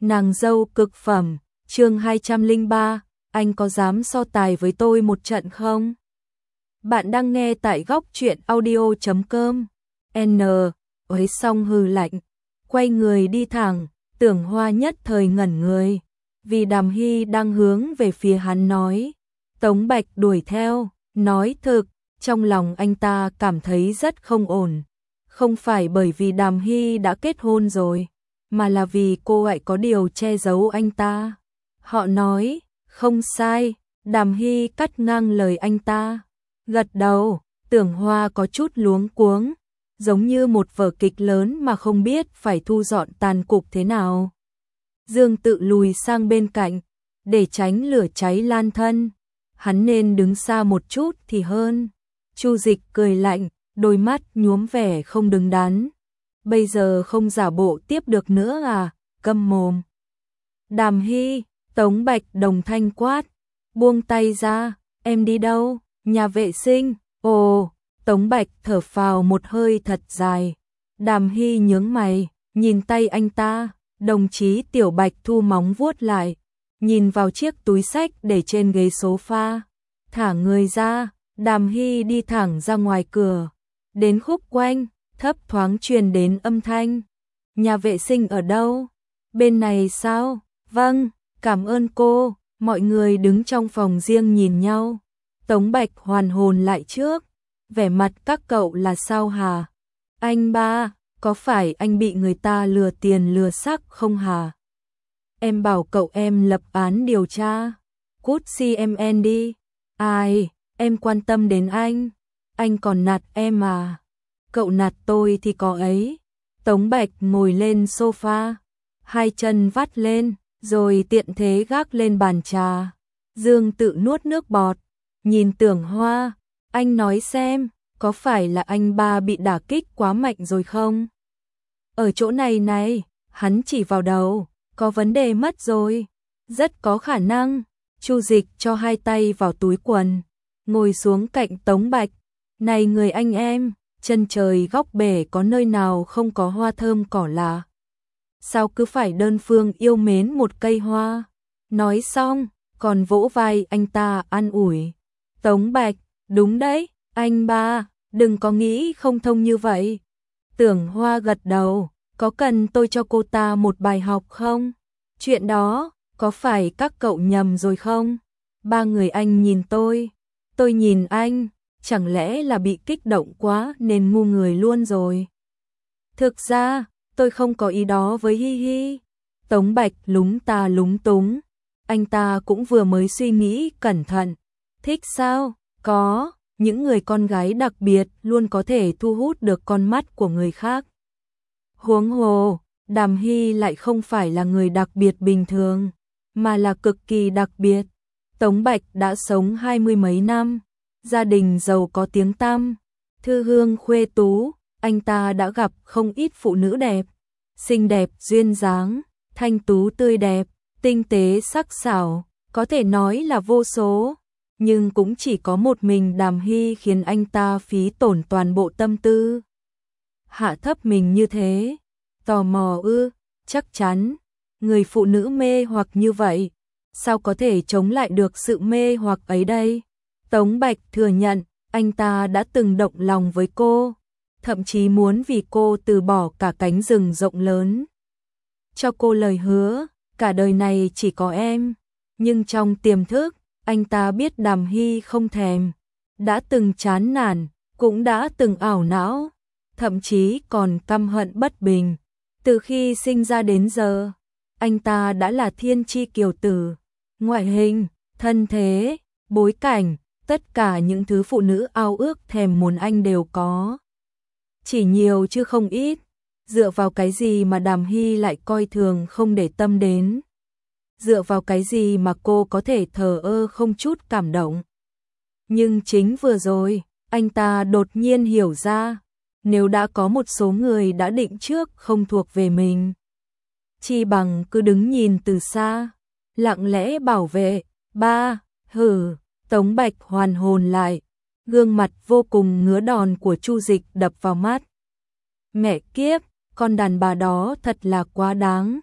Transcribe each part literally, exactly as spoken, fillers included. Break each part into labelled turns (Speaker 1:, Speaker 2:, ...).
Speaker 1: Nàng dâu cực phẩm, chương hai trăm lẻ ba, anh có dám so tài với tôi một trận không? Bạn đang nghe tại góc truyện audio chấm com. N, ấy xong hừ lạnh, quay người đi thẳng, Tưởng Hoa nhất thời ngẩn người, vì Đàm Hy đang hướng về phía hắn nói. Tống Bạch đuổi theo, nói thực, trong lòng anh ta cảm thấy rất không ổn. Không phải bởi vì Đàm Hy đã kết hôn rồi, mà là vì cô ấy có điều che giấu anh ta. Họ nói, không sai, Đàm Hy cắt ngang lời anh ta. Gật đầu, Tưởng Hoa có chút luống cuống, giống như một vở kịch lớn mà không biết phải thu dọn tàn cục thế nào. Dương Tự lùi sang bên cạnh, để tránh lửa cháy lan thân. Hắn nên đứng xa một chút thì hơn. Chu Dịch cười lạnh, đôi mắt nhuốm vẻ không đứng đắn. Bây giờ không giả bộ tiếp được nữa à, câm mồm. Đàm Hy, Tống Bạch đồng thanh quát, buông tay ra, em đi đâu? Nhà vệ sinh. Ồ, Tống Bạch thở phào một hơi thật dài. Đàm Hy nhướng mày, nhìn tay anh ta, đồng chí Tiểu Bạch thu móng vuốt lại, nhìn vào chiếc túi xách để trên ghế sofa, thả người ra. Đàm Hy đi thẳng ra ngoài cửa, đến khúc quanh, thấp thoáng truyền đến âm thanh. Nhà vệ sinh ở đâu? Bên này sao? Vâng, cảm ơn cô. Mọi người đứng trong phòng riêng nhìn nhau. Tống Bạch hoàn hồn lại trước, vẻ mặt các cậu là sao hả? Anh ba, có phải anh bị người ta lừa tiền lừa sắc không hả? Em bảo cậu em lập án điều tra. Cút xê em en đi. Ai, em quan tâm đến anh. Anh còn nạt em à? Cậu nạt tôi thì có ấy. Tống Bạch ngồi lên sofa, hai chân vắt lên, rồi tiện thế gác lên bàn trà. Dương Tự nuốt nước bọt, nhìn Tưởng Hoa, anh nói xem, có phải là anh ba bị đả kích quá mạnh rồi không? Ở chỗ này này, hắn chỉ vào đầu, có vấn đề mất rồi. Rất có khả năng. Chu Dịch cho hai tay vào túi quần, ngồi xuống cạnh Tống Bạch. Này người anh em, chân trời góc bể có nơi nào không có hoa thơm cỏ lạ? Sao cứ phải đơn phương yêu mến một cây hoa? Nói xong, còn vỗ vai anh ta an ủi. Tống Bạch, đúng đấy, anh ba, đừng có nghĩ không thông như vậy. Tưởng Hoa gật đầu, có cần tôi cho cô ta một bài học không? Chuyện đó, có phải các cậu nhầm rồi không? Ba người anh nhìn tôi, tôi nhìn anh, chẳng lẽ là bị kích động quá nên ngu người luôn rồi? Thực ra, tôi không có ý đó với Hi Hi. Tống Bạch lúng ta lúng túng, anh ta cũng vừa mới suy nghĩ cẩn thận. Thích sao? Có, những người con gái đặc biệt luôn có thể thu hút được con mắt của người khác. Huống hồ, Đàm Hy lại không phải là người đặc biệt bình thường, mà là cực kỳ đặc biệt. Tống Bạch đã sống hai mươi mấy năm, gia đình giàu có tiếng tăm, thư hương khuê tú, anh ta đã gặp không ít phụ nữ đẹp, xinh đẹp duyên dáng, thanh tú tươi đẹp, tinh tế sắc sảo, có thể nói là vô số, nhưng cũng chỉ có một mình Đàm Hy khiến anh ta phí tổn toàn bộ tâm tư. Hạ thấp mình như thế, tò mò ư? Chắc chắn, người phụ nữ mê hoặc như vậy, sao có thể chống lại được sự mê hoặc ấy đây? Tống Bạch thừa nhận, anh ta đã từng động lòng với cô, thậm chí muốn vì cô từ bỏ cả cánh rừng rộng lớn. Cho cô lời hứa, cả đời này chỉ có em, nhưng trong tiềm thức, anh ta biết Đàm Hy không thèm, đã từng chán nản, cũng đã từng ảo não, thậm chí còn căm hận bất bình. Từ khi sinh ra đến giờ, anh ta đã là thiên chi kiều tử, ngoại hình, thân thế, bối cảnh, tất cả những thứ phụ nữ ao ước thèm muốn anh đều có. Chỉ nhiều chứ không ít, dựa vào cái gì mà Đàm Hy lại coi thường không để tâm đến? Dựa vào cái gì mà cô có thể thờ ơ không chút cảm động? Nhưng chính vừa rồi, anh ta đột nhiên hiểu ra, nếu đã có một số người đã định trước không thuộc về mình, chi bằng cứ đứng nhìn từ xa, lặng lẽ bảo vệ. Ba, hừ, Tống Bạch hoàn hồn lại, gương mặt vô cùng ngứa đòn của Chu Dịch đập vào mắt. Mẹ kiếp, con đàn bà đó thật là quá đáng.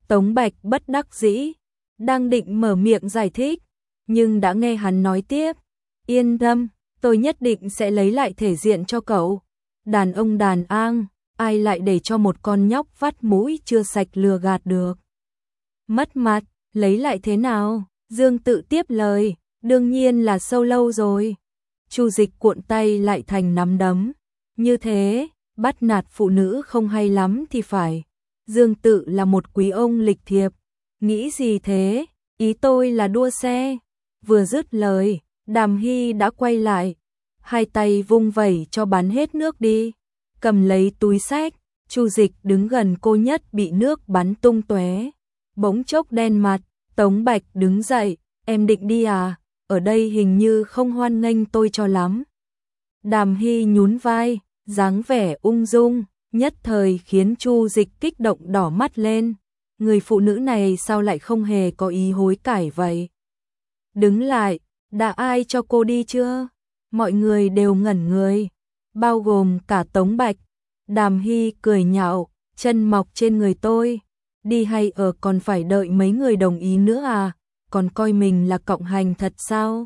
Speaker 1: Tống Bạch bất đắc dĩ, đang định mở miệng giải thích, nhưng đã nghe hắn nói tiếp, yên tâm, tôi nhất định sẽ lấy lại thể diện cho cậu. Đàn ông đàn an, ai lại để cho một con nhóc vắt mũi chưa sạch lừa gạt được. Mất mặt, lấy lại thế nào? Dương Tự tiếp lời, đương nhiên là sâu lâu rồi. Chu Dịch cuộn tay lại thành nắm đấm, như thế, bắt nạt phụ nữ không hay lắm thì phải. Dương Tự là một quý ông lịch thiệp, nghĩ gì thế, ý tôi là đua xe. Vừa dứt lời, Đàm Hy đã quay lại, hai tay vung vẩy cho bắn hết nước đi, cầm lấy túi xách. Chu Dịch đứng gần cô nhất bị nước bắn tung tóe, bỗng chốc đen mặt. Tống Bạch đứng dậy, em định đi à, ở đây hình như không hoan nghênh tôi cho lắm. Đàm Hy nhún vai, dáng vẻ ung dung, nhất thời khiến Chu Dịch kích động đỏ mắt lên. Người phụ nữ này sao lại không hề có ý hối cải vậy? Đứng lại, đã ai cho cô đi chưa? Mọi người đều ngẩn người, bao gồm cả Tống Bạch. Đàm Hy cười nhạo, chân mọc trên người tôi. Đi hay ở còn phải đợi mấy người đồng ý nữa à, còn coi mình là cộng hành thật sao?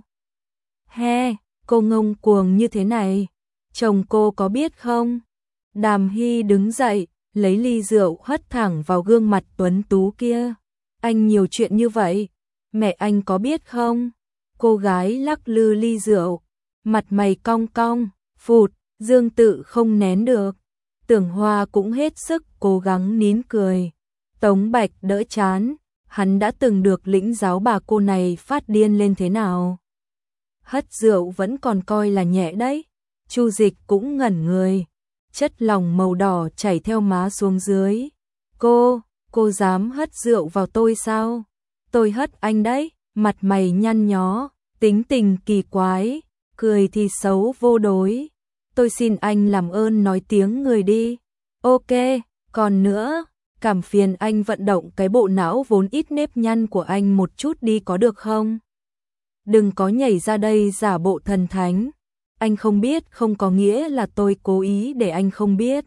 Speaker 1: He, cô ngông cuồng như thế này, chồng cô có biết không? Đàm Hy đứng dậy, lấy ly rượu hất thẳng vào gương mặt tuấn tú kia. Anh nhiều chuyện như vậy, mẹ anh có biết không? Cô gái lắc lư ly rượu, mặt mày cong cong, phụt, Dương Tự không nén được. Tưởng Hoa cũng hết sức cố gắng nín cười. Tống Bạch đỡ chán, hắn đã từng được lĩnh giáo bà cô này phát điên lên thế nào. Hất rượu vẫn còn coi là nhẹ đấy. Chu Dịch cũng ngẩn người, chất lỏng màu đỏ chảy theo má xuống dưới. Cô, cô dám hất rượu vào tôi sao? Tôi hất anh đấy, mặt mày nhăn nhó, tính tình kỳ quái, cười thì xấu vô đối. Tôi xin anh làm ơn nói tiếng người đi. Ok, còn nữa, cảm phiền anh vận động cái bộ não vốn ít nếp nhăn của anh một chút đi có được không? Đừng có nhảy ra đây giả bộ thần thánh. Anh không biết không có nghĩa là tôi cố ý để anh không biết.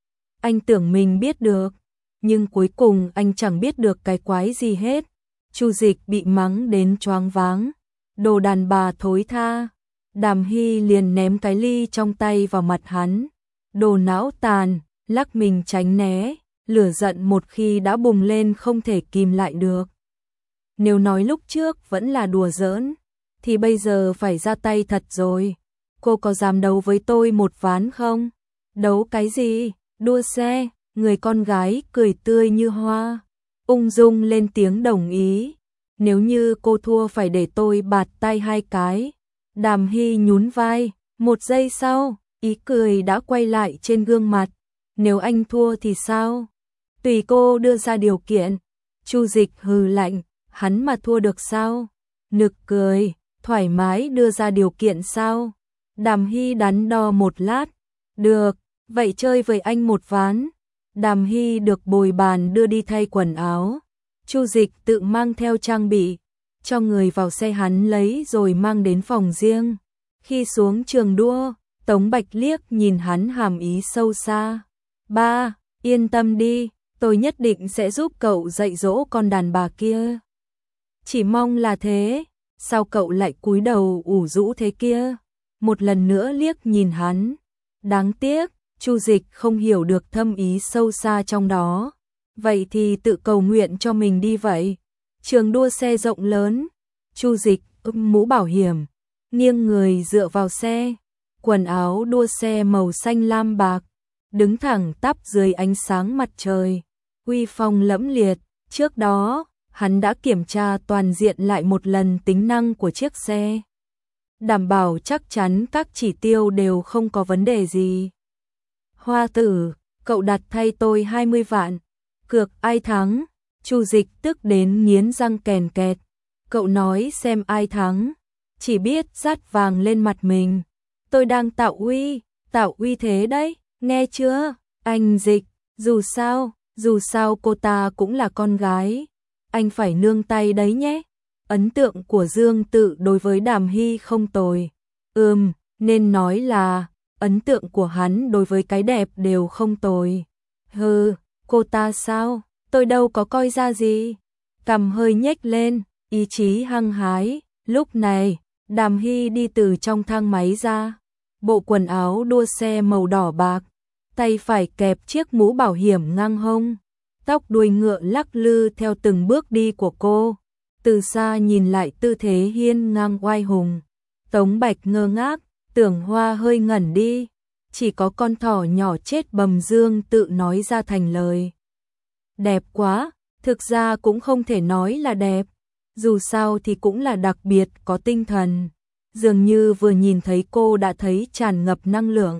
Speaker 1: Anh tưởng mình biết được, nhưng cuối cùng anh chẳng biết được cái quái gì hết. Chu Dịch bị mắng đến choáng váng. Đồ đàn bà thối tha. Đàm Hy liền ném cái ly trong tay vào mặt hắn. Đồ não tàn, lắc mình tránh né, lửa giận một khi đã bùng lên không thể kìm lại được. Nếu nói lúc trước vẫn là đùa giỡn, thì bây giờ phải ra tay thật rồi. Cô có dám đấu với tôi một ván không? Đấu cái gì? Đua xe. Người con gái cười tươi như hoa, ung dung lên tiếng đồng ý. Nếu như cô thua phải để tôi bạt tay hai cái. Đàm Hy nhún vai, một giây sau, ý cười đã quay lại trên gương mặt. Nếu anh thua thì sao? Tùy cô đưa ra điều kiện. Chu Dịch hừ lạnh, hắn mà thua được sao? Nực cười, thoải mái đưa ra điều kiện sao? Đàm Hy đắn đo một lát, được, vậy chơi với anh một ván. Đàm Hy được bồi bàn đưa đi thay quần áo. Chu Dịch tự mang theo trang bị, cho người vào xe hắn lấy rồi mang đến phòng riêng. Khi xuống trường đua, Tống Bạch liếc nhìn hắn hàm ý sâu xa. Ba, yên tâm đi, tôi nhất định sẽ giúp cậu dạy dỗ con đàn bà kia. Chỉ mong là thế, sao cậu lại cúi đầu ủ rũ thế kia? Một lần nữa liếc nhìn hắn. Đáng tiếc, Chu Dịch không hiểu được thâm ý sâu xa trong đó. Vậy thì tự cầu nguyện cho mình đi vậy. Trường đua xe rộng lớn, Chu Dịch ôm mũ bảo hiểm, nghiêng người dựa vào xe, quần áo đua xe màu xanh lam bạc, đứng thẳng tắp dưới ánh sáng mặt trời, uy phong lẫm liệt. Trước đó, hắn đã kiểm tra toàn diện lại một lần tính năng của chiếc xe, đảm bảo chắc chắn các chỉ tiêu đều không có vấn đề gì. Hoa tử, cậu đặt thay tôi hai mươi vạn, cược ai thắng? Chu Dịch tức đến nghiến răng kèn kẹt. Cậu nói xem ai thắng, chỉ biết dát vàng lên mặt mình. Tôi đang tạo uy, tạo uy thế đấy, nghe chưa? Anh Dịch, dù sao, dù sao cô ta cũng là con gái, anh phải nương tay đấy nhé. Ấn tượng của Dương Tự đối với Đàm Hy không tồi. Ừm, nên nói là ấn tượng của hắn đối với cái đẹp đều không tồi. Hừ, cô ta sao? tôi đâu có coi ra gì. Cằm hơi nhếch lên, ý chí hăng hái. Lúc này, Đàm Hy đi từ trong thang máy ra. Bộ quần áo đua xe màu đỏ bạc, tay phải kẹp chiếc mũ bảo hiểm ngang hông. Tóc đuôi ngựa lắc lư theo từng bước đi của cô. Từ xa nhìn lại tư thế hiên ngang oai hùng. Tống Bạch ngơ ngác, Tưởng Hoa hơi ngẩn đi. Chỉ có con thỏ nhỏ chết bầm dương tự nói ra thành lời. Đẹp quá, thực ra cũng không thể nói là đẹp. Dù sao thì cũng là đặc biệt có tinh thần. Dường như vừa nhìn thấy cô đã thấy tràn ngập năng lượng.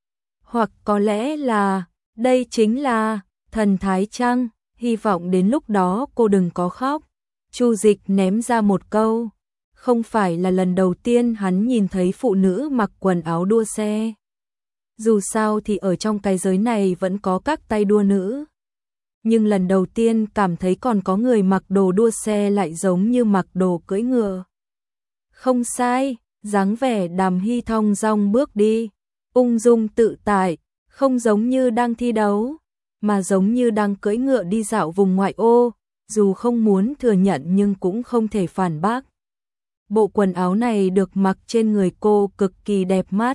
Speaker 1: Hoặc có lẽ là, đây chính là thần thái chăng? Hy vọng đến lúc đó cô đừng có khóc. Chu Dịch ném ra một câu. Không phải là lần đầu tiên hắn nhìn thấy phụ nữ mặc quần áo đua xe. Dù sao thì ở trong cái giới này vẫn có các tay đua nữ. Nhưng lần đầu tiên cảm thấy còn có người mặc đồ đua xe lại giống như mặc đồ cưỡi ngựa. Không sai, dáng vẻ Đàm Hy thong dong bước đi, ung dung tự tại, không giống như đang thi đấu, mà giống như đang cưỡi ngựa đi dạo vùng ngoại ô, dù không muốn thừa nhận nhưng cũng không thể phản bác. Bộ quần áo này được mặc trên người cô cực kỳ đẹp mắt.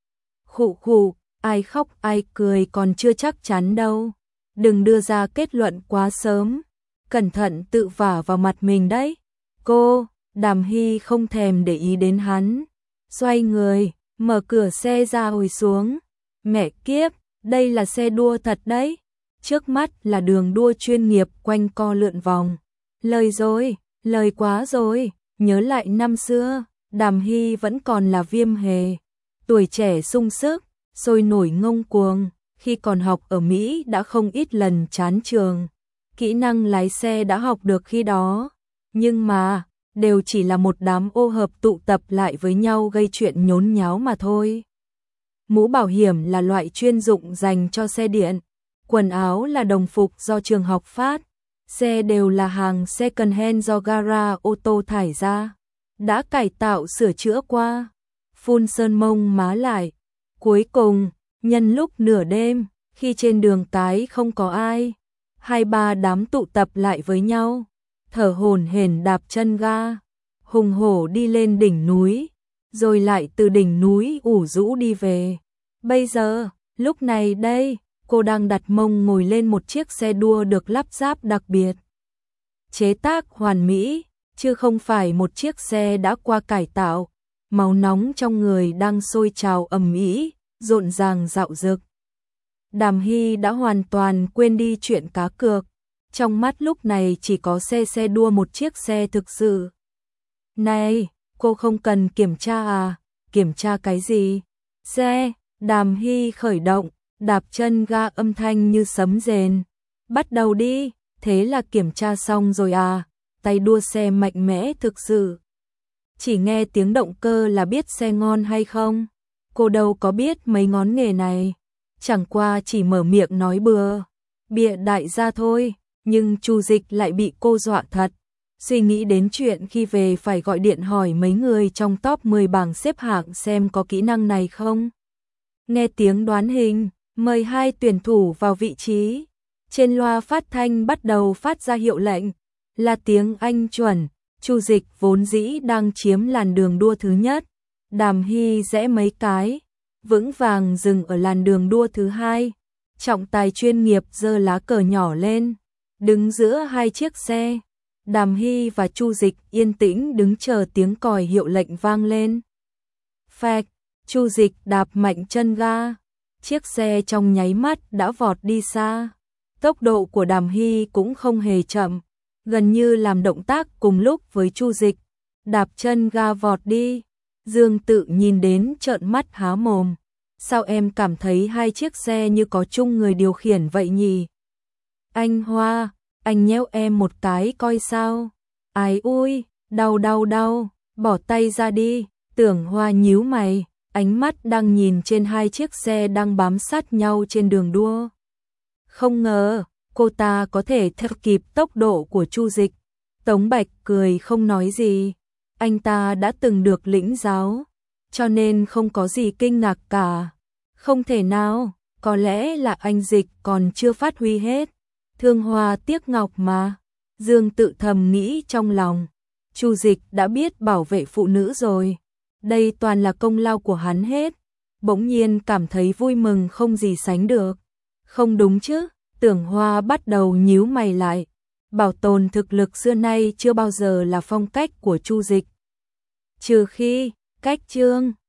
Speaker 1: Khụ khụ, ai khóc ai cười còn chưa chắc chắn đâu. Đừng đưa ra kết luận quá sớm, cẩn thận tự vả vào mặt mình đấy. Cô, Đàm Hy không thèm để ý đến hắn. Xoay người, mở cửa xe ra hồi xuống. Mẹ kiếp, đây là xe đua thật đấy. Trước mắt là đường đua chuyên nghiệp quanh co lượn vòng. Lời rồi, lời quá rồi. Nhớ lại năm xưa, Đàm Hy vẫn còn là Viêm Hề. Tuổi trẻ sung sức, sôi nổi ngông cuồng. Khi còn học ở Mỹ đã không ít lần chán trường. Kỹ năng lái xe đã học được khi đó. Nhưng mà, đều chỉ là một đám ô hợp tụ tập lại với nhau gây chuyện nhốn nháo mà thôi. Mũ bảo hiểm là loại chuyên dụng dành cho xe điện. Quần áo là đồng phục do trường học phát. Xe đều là hàng second hand do gara ô tô thải ra. Đã cải tạo sửa chữa qua. Phun sơn mông má lại. Cuối cùng, nhân lúc nửa đêm, khi trên đường cái không có ai, hai ba đám tụ tập lại với nhau, thở hổn hển đạp chân ga, hùng hổ đi lên đỉnh núi, rồi lại từ đỉnh núi ủ rũ đi về. Bây giờ, lúc này đây, cô đang đặt mông ngồi lên một chiếc xe đua được lắp ráp đặc biệt. Chế tác hoàn mỹ, chứ không phải một chiếc xe đã qua cải tạo. Máu nóng trong người đang sôi trào ầm ĩ, rộn ràng dạo dực. Đàm Hy đã hoàn toàn quên đi chuyện cá cược. Trong mắt lúc này chỉ có xe xe đua một chiếc xe thực sự. Này, cô không cần kiểm tra à? Kiểm tra cái gì? Xe, Đàm Hy khởi động, đạp chân ga âm thanh như sấm rền. Bắt đầu đi, thế là kiểm tra xong rồi à? Tay đua xe mạnh mẽ thực sự. Chỉ nghe tiếng động cơ là biết xe ngon hay không? Cô đâu có biết mấy ngón nghề này. Chẳng qua chỉ mở miệng nói bừa, bịa đại gia thôi. Nhưng Chu Dịch lại bị cô dọa thật. Suy nghĩ đến chuyện khi về phải gọi điện hỏi mấy người trong top mười bảng xếp hạng xem có kỹ năng này không. Nghe tiếng đoán hình, mời hai tuyển thủ vào vị trí. Trên loa phát thanh bắt đầu phát ra hiệu lệnh, là tiếng Anh chuẩn. Chu Dịch vốn dĩ đang chiếm làn đường đua thứ nhất. Đàm Hy rẽ mấy cái, vững vàng dừng ở làn đường đua thứ hai. Trọng tài chuyên nghiệp giơ lá cờ nhỏ lên, đứng giữa hai chiếc xe. Đàm Hy và Chu Dịch yên tĩnh đứng chờ tiếng còi hiệu lệnh vang lên. Phạch, Chu Dịch đạp mạnh chân ga, chiếc xe trong nháy mắt đã vọt đi xa. Tốc độ của Đàm Hy cũng không hề chậm, gần như làm động tác cùng lúc với Chu Dịch, đạp chân ga vọt đi. Dương Tự nhìn đến trợn mắt há mồm. Sao em cảm thấy hai chiếc xe như có chung người điều khiển vậy nhỉ? Anh Hoa, anh nhéo em một cái coi sao. Ái ui, đau đau đau, bỏ tay ra đi. Tưởng Hoa nhíu mày, ánh mắt đang nhìn trên hai chiếc xe đang bám sát nhau trên đường đua. Không ngờ, cô ta có thể theo kịp tốc độ của Chu Dịch. Tống Bạch cười không nói gì. Anh ta đã từng được lĩnh giáo, cho nên không có gì kinh ngạc cả. Không thể nào, có lẽ là anh Dịch còn chưa phát huy hết Thương hoa tiếc ngọc mà. Dương tự thầm nghĩ trong lòng. Chu Dịch đã biết bảo vệ phụ nữ rồi. Đây toàn là công lao của hắn hết. Bỗng nhiên cảm thấy vui mừng không gì sánh được. Không đúng chứ? Tưởng Hoa bắt đầu nhíu mày lại. Bảo tồn thực lực xưa nay chưa bao giờ là phong cách của Chu Dịch. Trừ khi, cách chương